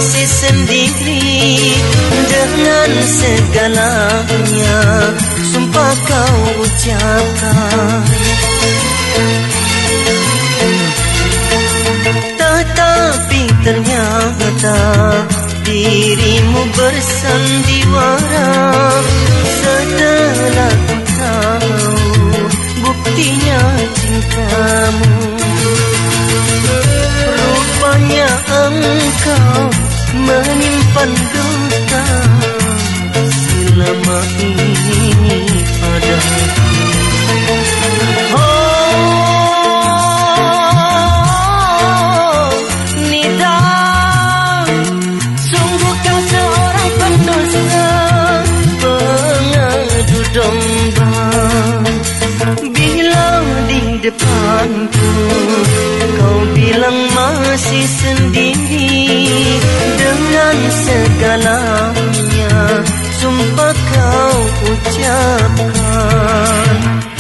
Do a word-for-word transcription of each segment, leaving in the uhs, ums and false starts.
masih sendiri dengan segalanya, sumpah kau ucapkan. Tetapi ternyata dirimu bersandiwara. Setelah ku tahu buktinya cintamu, rupanya engkau menyimpan dusta selama ini padaku. Oh, Nida, sungguh kau seorang pendusta, pengadu domba. Bila di depanku kau bilang masih sendiri dengan segalanya, sumpah kau ucapkan.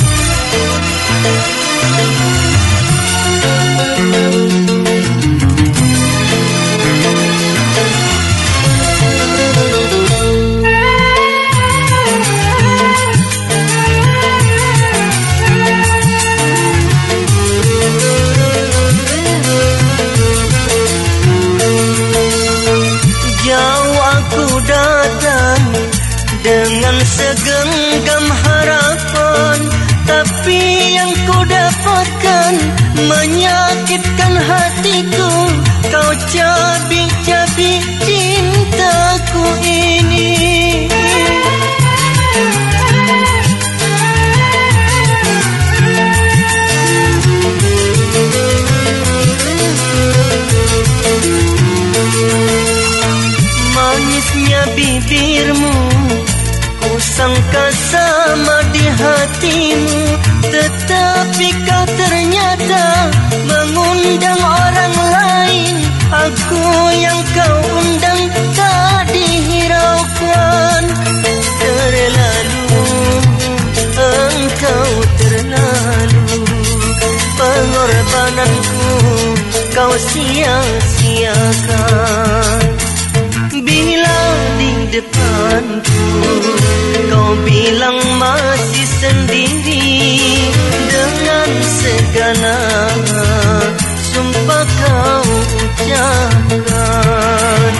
Dengan segenggam harapan, tapi yang ku dapatkan menyakitkan hatiku. Kau cabik-cabik cintaku ini. Manisnya bibirmu sangka sama di hatimu, tetapi kau ternyata mengundang orang lain. Aku yang kau undang tak dihiraukan. Terlalu, engkau terlalu, pengorbananku kau sia-siakan. Bila di depanku kau bilang masih sendiri dengan segala sumpah kau ucapkan.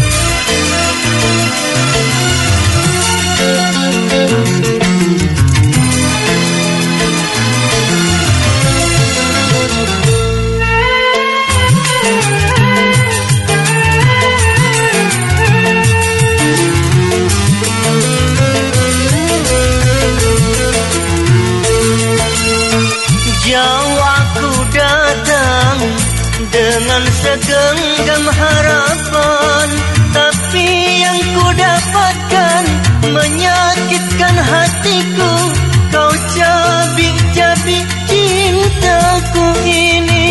Jauh aku datang dengan segenggam harapan, tapi yang ku dapatkan menyakitkan hatiku. Kau cabik-cabik cintaku ini.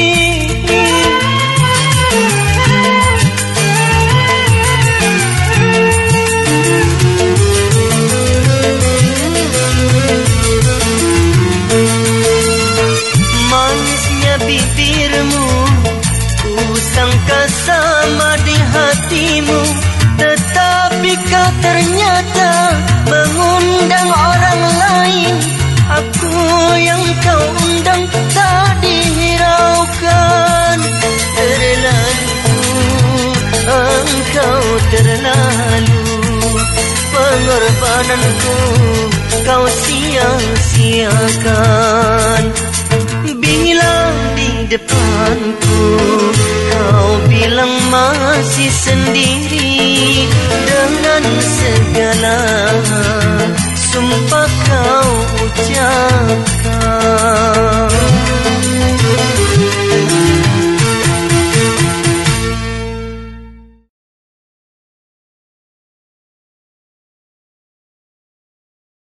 Bibirmu ku sangka sama di hatimu, tetapi kau ternyata mengundang orang lain. Aku yang kau undang tak dihiraukan. Terlalu, engkau terlalu, pengorbananku kau sia-siakan. Bila di depanku kau bilang masih sendiri dengan segala sumpah kau ucap.